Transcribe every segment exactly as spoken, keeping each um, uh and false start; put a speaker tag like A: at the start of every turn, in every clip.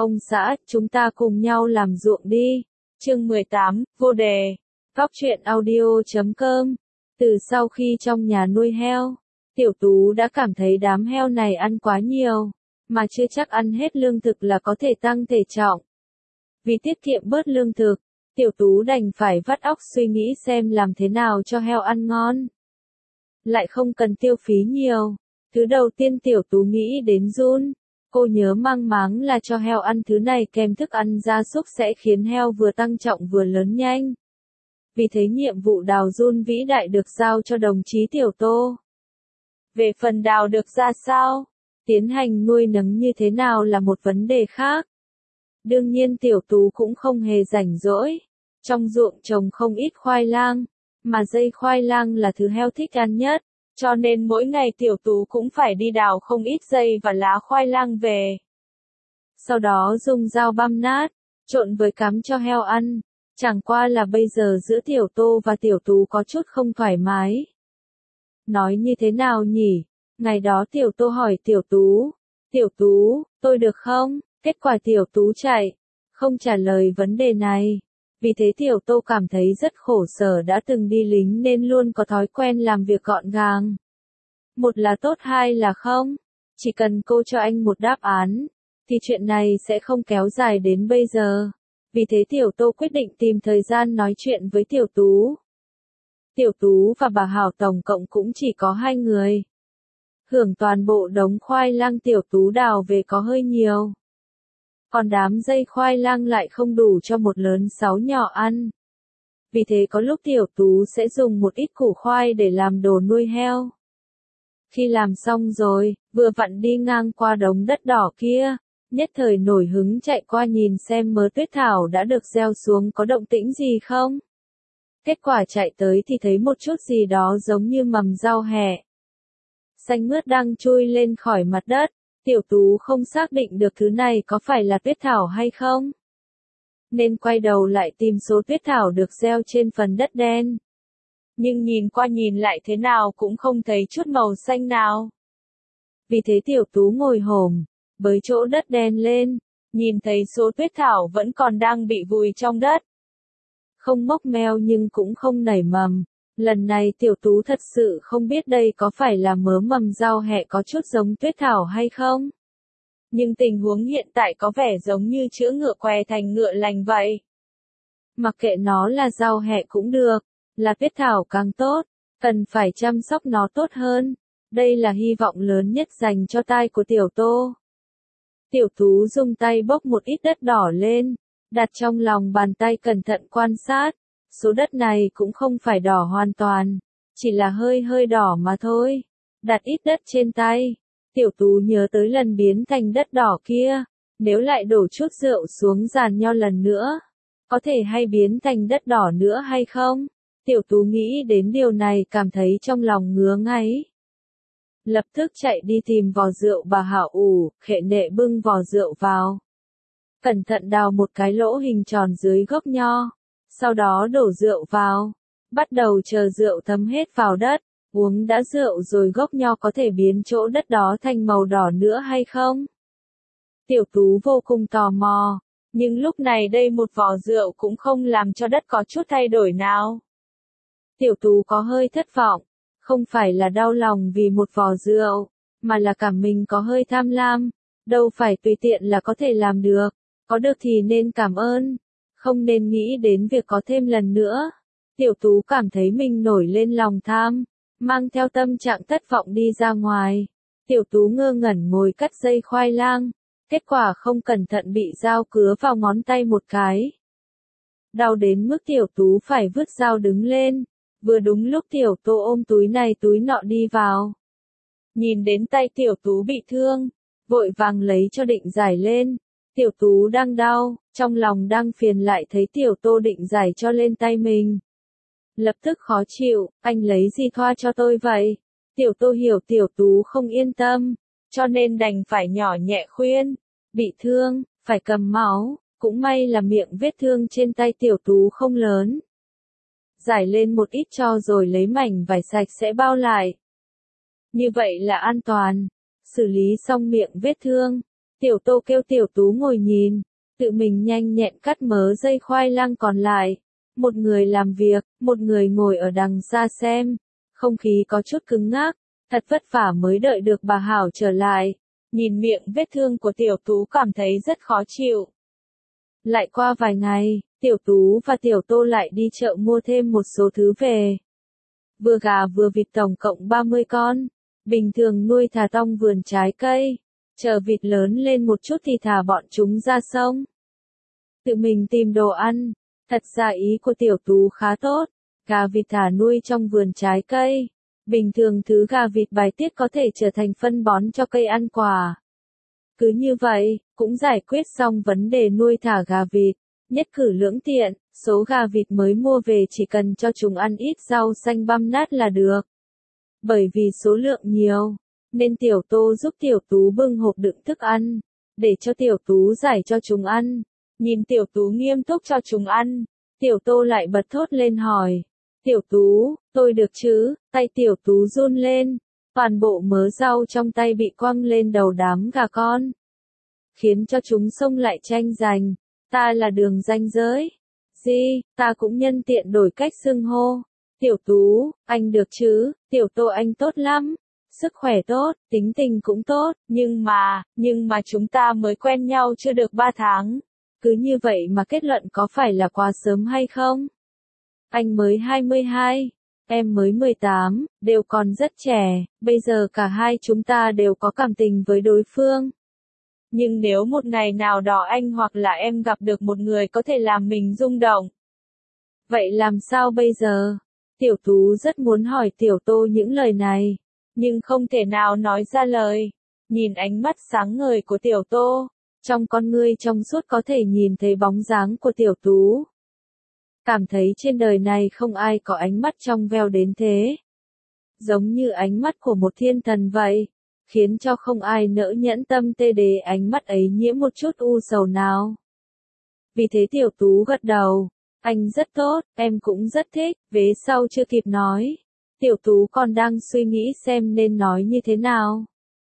A: Ông xã, chúng ta cùng nhau làm ruộng đi. Chương mười tám, vô đề. Góc truyện audio chấm com. Từ sau khi trong nhà nuôi heo, Tiểu Tú đã cảm thấy đám heo này ăn quá nhiều, mà chưa chắc ăn hết lương thực là có thể tăng thể trọng. Vì tiết kiệm bớt lương thực, Tiểu Tú đành phải vắt óc suy nghĩ xem làm thế nào cho heo ăn ngon, lại không cần tiêu phí nhiều. Thứ đầu tiên Tiểu Tú nghĩ đến giun. Cô nhớ mang máng là cho heo ăn thứ này kèm thức ăn gia súc sẽ khiến heo vừa tăng trọng vừa lớn nhanh. Vì thế nhiệm vụ đào giun vĩ đại được giao cho đồng chí Tiểu Tô. Về phần đào được ra sao, tiến hành nuôi nấng như thế nào là một vấn đề khác. Đương nhiên Tiểu Tú cũng không hề rảnh rỗi. Trong ruộng trồng không ít khoai lang, mà dây khoai lang là thứ heo thích ăn nhất. Cho nên mỗi ngày Tiểu Tú cũng phải đi đào không ít dây và lá khoai lang về. Sau đó dùng dao băm nát, trộn với cám cho heo ăn. Chẳng qua là bây giờ giữa Tiểu Tô và Tiểu Tú có chút không thoải mái. Nói như thế nào nhỉ? Ngày đó Tiểu Tô hỏi Tiểu Tú. Tiểu Tú, tôi được không? Kết quả Tiểu Tú chạy, không trả lời vấn đề này. Vì thế Tiểu Tô cảm thấy rất khổ sở, đã từng đi lính nên luôn có thói quen làm việc gọn gàng. Một là tốt, hai là không. Chỉ cần cô cho anh một đáp án, thì chuyện này sẽ không kéo dài đến bây giờ. Vì thế Tiểu Tô quyết định tìm thời gian nói chuyện với Tiểu Tú. Tiểu Tú và bà Hảo tổng cộng cũng chỉ có hai người. Hưởng toàn bộ đống khoai lang Tiểu Tú đào về có hơi nhiều. Còn đám dây khoai lang lại không đủ cho một lớn sáu nhỏ ăn. Vì thế có lúc Tiểu Tú sẽ dùng một ít củ khoai để làm đồ nuôi heo. Khi làm xong rồi, vừa vặn đi ngang qua đống đất đỏ kia, nhất thời nổi hứng chạy qua nhìn xem mớ tuyết thảo đã được gieo xuống có động tĩnh gì không. Kết quả chạy tới thì thấy một chút gì đó giống như mầm rau hẹ xanh mướt đang chui lên khỏi mặt đất. Tiểu Tú không xác định được thứ này có phải là tuyết thảo hay không, nên quay đầu lại tìm số tuyết thảo được gieo trên phần đất đen. Nhưng nhìn qua nhìn lại thế nào cũng không thấy chút màu xanh nào. Vì thế Tiểu Tú ngồi hổm, bới chỗ đất đen lên, nhìn thấy số tuyết thảo vẫn còn đang bị vùi trong đất. Không mốc meo nhưng cũng không nảy mầm. Lần này Tiểu Tú thật sự không biết đây có phải là mớ mầm rau hẹ có chút giống tuyết thảo hay không. Nhưng tình huống hiện tại có vẻ giống như chữa ngựa què thành ngựa lành vậy. Mặc kệ nó là rau hẹ cũng được, là tuyết thảo càng tốt, cần phải chăm sóc nó tốt hơn. Đây là hy vọng lớn nhất dành cho tai của Tiểu Tô. Tiểu Tú dùng tay bốc một ít đất đỏ lên, đặt trong lòng bàn tay cẩn thận quan sát. Số đất này cũng không phải đỏ hoàn toàn, chỉ là hơi hơi đỏ mà thôi. Đặt ít đất trên tay, Tiểu Tú nhớ tới lần biến thành đất đỏ kia, nếu lại đổ chút rượu xuống giàn nho lần nữa, có thể hay biến thành đất đỏ nữa hay không? Tiểu Tú nghĩ đến điều này cảm thấy trong lòng ngứa ngáy. Lập tức chạy đi tìm vò rượu bà Hảo ủ, khệ nệ bưng vò rượu vào. Cẩn thận đào một cái lỗ hình tròn dưới gốc nho. Sau đó đổ rượu vào, bắt đầu chờ rượu thấm hết vào đất. Uống đã rượu rồi gốc nho có thể biến chỗ đất đó thành màu đỏ nữa hay không? Tiểu Tú vô cùng tò mò, nhưng lúc này đây một vò rượu cũng không làm cho đất có chút thay đổi nào. Tiểu Tú có hơi thất vọng, không phải là đau lòng vì một vò rượu, mà là cảm mình có hơi tham lam, đâu phải tùy tiện là có thể làm được, có được thì nên cảm ơn. Không nên nghĩ đến việc có thêm lần nữa. Tiểu Tú cảm thấy mình nổi lên lòng tham, mang theo tâm trạng thất vọng đi ra ngoài. Tiểu Tú ngơ ngẩn ngồi cắt dây khoai lang, kết quả không cẩn thận bị dao cứa vào ngón tay một cái. Đau đến mức Tiểu Tú phải vứt dao đứng lên, vừa đúng lúc Tiểu Tô ôm túi này túi nọ đi vào. Nhìn đến tay Tiểu Tú bị thương, vội vàng lấy cho định giải lên. Tiểu Tú đang đau, trong lòng đang phiền lại thấy Tiểu Tô định giải cho lên tay mình. Lập tức khó chịu, anh lấy gì thoa cho tôi vậy? Tiểu Tô hiểu Tiểu Tú không yên tâm, cho nên đành phải nhỏ nhẹ khuyên. Bị thương, phải cầm máu, cũng may là miệng vết thương trên tay Tiểu Tú không lớn. Giải lên một ít cho rồi lấy mảnh vải sạch sẽ bao lại. Như vậy là an toàn. Xử lý xong miệng vết thương, Tiểu Tô kêu Tiểu Tú ngồi nhìn, tự mình nhanh nhẹn cắt mớ dây khoai lang còn lại. Một người làm việc, một người ngồi ở đằng xa xem. Không khí có chút cứng ngắc, thật vất vả mới đợi được bà Hảo trở lại. Nhìn miệng vết thương của Tiểu Tú cảm thấy rất khó chịu. Lại qua vài ngày, Tiểu Tú và Tiểu Tô lại đi chợ mua thêm một số thứ về. Vừa gà vừa vịt tổng cộng ba mươi con. Bình thường nuôi thả trong vườn trái cây. Chờ vịt lớn lên một chút thì thả bọn chúng ra sông. Tự mình tìm đồ ăn. Thật ra ý của Tiểu Tú khá tốt. Gà vịt thả nuôi trong vườn trái cây. Bình thường thứ gà vịt bài tiết có thể trở thành phân bón cho cây ăn quả. Cứ như vậy, cũng giải quyết xong vấn đề nuôi thả gà vịt. Nhất cử lưỡng tiện, số gà vịt mới mua về chỉ cần cho chúng ăn ít rau xanh băm nát là được. Bởi vì số lượng nhiều, nên Tiểu Tô giúp Tiểu Tú bưng hộp đựng thức ăn, để cho Tiểu Tú giải cho chúng ăn. Nhìn Tiểu Tú nghiêm túc cho chúng ăn, Tiểu Tô lại bật thốt lên hỏi. Tiểu Tú, tôi được chứ? Tay Tiểu Tú run lên, toàn bộ mớ rau trong tay bị quăng lên đầu đám gà con. Khiến cho chúng xông lại tranh giành, ta là Đường ranh giới. Gì, ta cũng nhân tiện đổi cách xưng hô. Tiểu Tú, anh được chứ? Tiểu Tô anh tốt lắm. Sức khỏe tốt, tính tình cũng tốt, nhưng mà, nhưng mà chúng ta mới quen nhau chưa được ba tháng. Cứ như vậy mà kết luận có phải là quá sớm hay không? Anh mới hai mươi hai, em mới mười tám, đều còn rất trẻ, bây giờ cả hai chúng ta đều có cảm tình với đối phương. Nhưng nếu một ngày nào đó anh hoặc là em gặp được một người có thể làm mình rung động. Vậy làm sao bây giờ? Tiểu Tú rất muốn hỏi Tiểu Tô những lời này, nhưng không thể nào nói ra lời. Nhìn ánh mắt sáng ngời của Tiểu Tô, trong con ngươi trong suốt có thể nhìn thấy bóng dáng của Tiểu Tú. Cảm thấy trên đời này không ai có ánh mắt trong veo đến thế. Giống như ánh mắt của một thiên thần vậy, khiến cho không ai nỡ nhẫn tâm tê để ánh mắt ấy nhiễm một chút u sầu nào. Vì thế Tiểu Tú gật đầu, anh rất tốt, em cũng rất thích, vế sau chưa kịp nói. Tiểu Tú còn đang suy nghĩ xem nên nói như thế nào.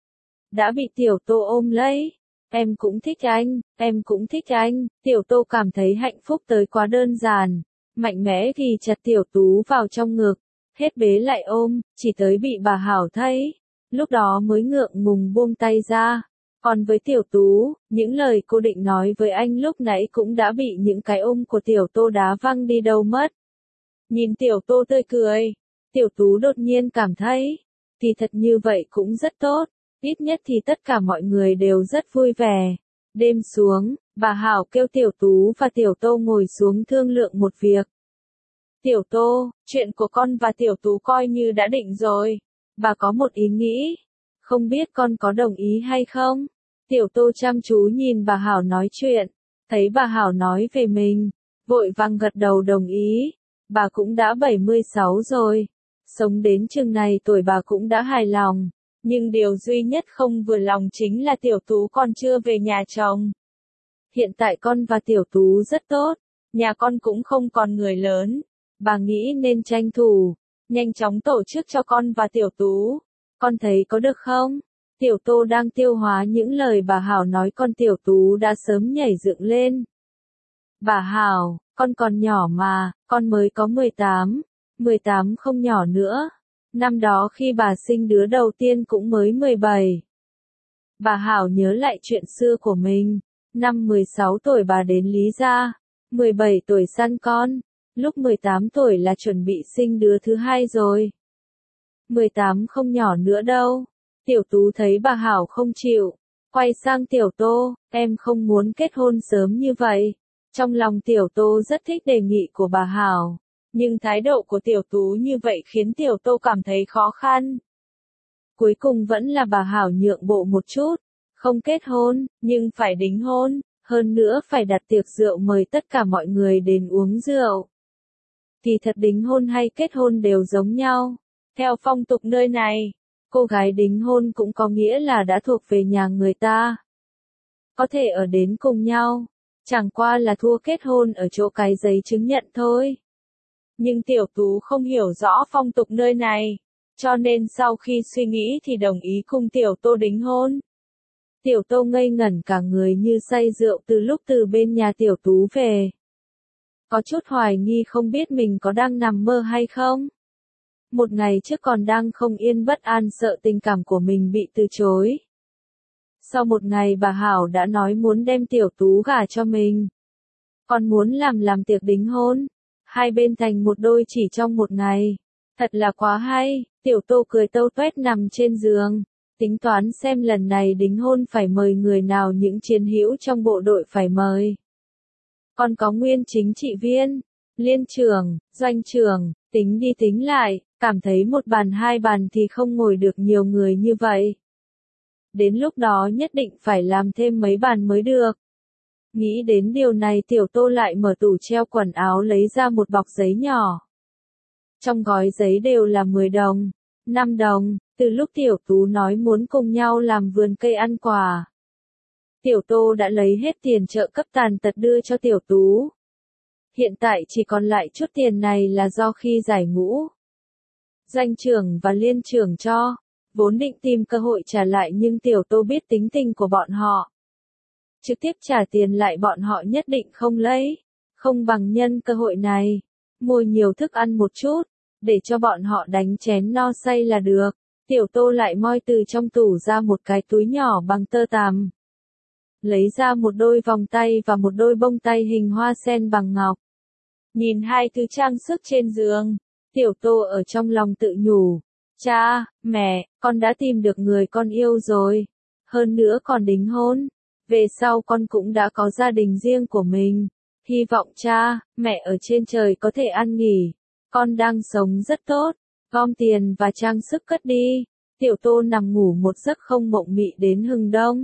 A: Đã bị Tiểu Tô ôm lấy. Em cũng thích anh, em cũng thích anh. Tiểu Tô cảm thấy hạnh phúc tới quá đơn giản. Mạnh mẽ thì chặt Tiểu Tú vào trong ngực. Hết bế lại ôm, chỉ tới bị bà Hảo thấy. Lúc đó mới ngượng ngùng buông tay ra. Còn với Tiểu Tú, những lời cô định nói với anh lúc nãy cũng đã bị những cái ôm của Tiểu Tô đá văng đi đâu mất. Nhìn Tiểu Tô tươi cười, Tiểu Tú đột nhiên cảm thấy, thì thật như vậy cũng rất tốt, ít nhất thì tất cả mọi người đều rất vui vẻ. Đêm xuống, bà Hảo kêu Tiểu Tú và Tiểu Tô ngồi xuống thương lượng một việc. Tiểu Tô, chuyện của con và Tiểu Tú coi như đã định rồi. Bà có một ý nghĩ. Không biết con có đồng ý hay không? Tiểu Tô chăm chú nhìn bà Hảo nói chuyện. Thấy bà Hảo nói về mình. Vội vàng gật đầu đồng ý. Bà cũng đã bảy mươi sáu rồi. Sống đến chừng này tuổi bà cũng đã hài lòng. Nhưng điều duy nhất không vừa lòng chính là Tiểu Tú còn chưa về nhà chồng. Hiện tại con và Tiểu Tú rất tốt. Nhà con cũng không còn người lớn. Bà nghĩ nên tranh thủ. Nhanh chóng tổ chức cho con và Tiểu Tú. Con thấy có được không? Tiểu Tô đang tiêu hóa những lời bà Hảo nói, con Tiểu Tú đã sớm nhảy dựng lên. Bà Hảo, con còn nhỏ mà, con mới có mười tám. mười tám không nhỏ nữa. Năm đó khi bà sinh đứa đầu tiên cũng mới mười bảy. Bà Hảo nhớ lại chuyện xưa của mình. Năm mười sáu tuổi bà đến Lý gia. mười bảy tuổi săn con. Lúc mười tám tuổi là chuẩn bị sinh đứa thứ hai rồi. mười tám không nhỏ nữa đâu. Tiểu Tú thấy bà Hảo không chịu. Quay sang Tiểu Tô, em không muốn kết hôn sớm như vậy. Trong lòng Tiểu Tô rất thích đề nghị của bà Hảo. Nhưng thái độ của Tiểu Tú như vậy khiến Tiểu Tô cảm thấy khó khăn. Cuối cùng vẫn là bà Hảo nhượng bộ một chút. Không kết hôn, nhưng phải đính hôn. Hơn nữa phải đặt tiệc rượu mời tất cả mọi người đến uống rượu. Thì thật đính hôn hay kết hôn đều giống nhau. Theo phong tục nơi này, cô gái đính hôn cũng có nghĩa là đã thuộc về nhà người ta. Có thể ở đến cùng nhau, chẳng qua là thua kết hôn ở chỗ cái giấy chứng nhận thôi. Nhưng Tiểu Tú không hiểu rõ phong tục nơi này, cho nên sau khi suy nghĩ thì đồng ý cùng Tiểu Tô đính hôn. Tiểu Tô ngây ngẩn cả người như say rượu từ lúc từ bên nhà Tiểu Tú về. Có chút hoài nghi không biết mình có đang nằm mơ hay không. Một ngày trước còn đang không yên bất an sợ tình cảm của mình bị từ chối. Sau một ngày bà Hảo đã nói muốn đem Tiểu Tú gả cho mình. Còn muốn làm làm tiệc đính hôn. Hai bên thành một đôi chỉ trong một ngày. Thật là quá hay, Tiểu Tô cười tâu tuét nằm trên giường. Tính toán xem lần này đính hôn phải mời người nào, những chiến hữu trong bộ đội phải mời. Còn có nguyên chính trị viên, liên trưởng, doanh trưởng, tính đi tính lại, cảm thấy một bàn hai bàn thì không ngồi được nhiều người như vậy. Đến lúc đó nhất định phải làm thêm mấy bàn mới được. Nghĩ đến điều này Tiểu Tô lại mở tủ treo quần áo lấy ra một bọc giấy nhỏ. Trong gói giấy đều là mười đồng, năm đồng, từ lúc Tiểu Tú nói muốn cùng nhau làm vườn cây ăn quả. Tiểu Tô đã lấy hết tiền trợ cấp tàn tật đưa cho Tiểu Tú. Hiện tại chỉ còn lại chút tiền này là do khi giải ngũ. Doanh trưởng và liên trưởng cho, vốn định tìm cơ hội trả lại nhưng Tiểu Tô biết tính tình của bọn họ. Trực tiếp trả tiền lại bọn họ nhất định không lấy, không bằng nhân cơ hội này, mua nhiều thức ăn một chút, để cho bọn họ đánh chén no say là được. Tiểu Tô lại moi từ trong tủ ra một cái túi nhỏ bằng tơ tằm. Lấy ra một đôi vòng tay và một đôi bông tay hình hoa sen bằng ngọc. Nhìn hai thứ trang sức trên giường, Tiểu Tô ở trong lòng tự nhủ. Cha, mẹ, con đã tìm được người con yêu rồi. Hơn nữa còn đính hôn. Về sau con cũng đã có gia đình riêng của mình. Hy vọng cha, mẹ ở trên trời có thể ăn nghỉ. Con đang sống rất tốt. Gom tiền và trang sức cất đi. Tiểu Tô nằm ngủ một giấc không mộng mị đến hừng đông.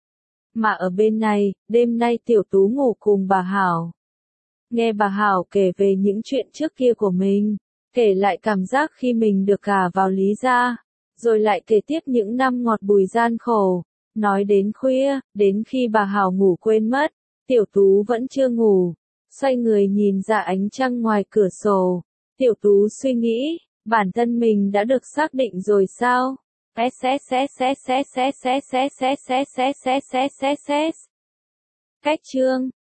A: Mà ở bên này, đêm nay Tiểu Tú ngủ cùng bà Hảo. Nghe bà Hảo kể về những chuyện trước kia của mình. Kể lại cảm giác khi mình được gả vào Lý gia. Rồi lại kể tiếp những năm ngọt bùi gian khổ. Nói đến khuya, đến khi bà Hảo ngủ quên mất. Tiểu Tú vẫn chưa ngủ. Xoay người nhìn ra ánh trăng ngoài cửa sổ. Tiểu Tú suy nghĩ. Bản thân mình đã được xác định rồi sao? Cách chương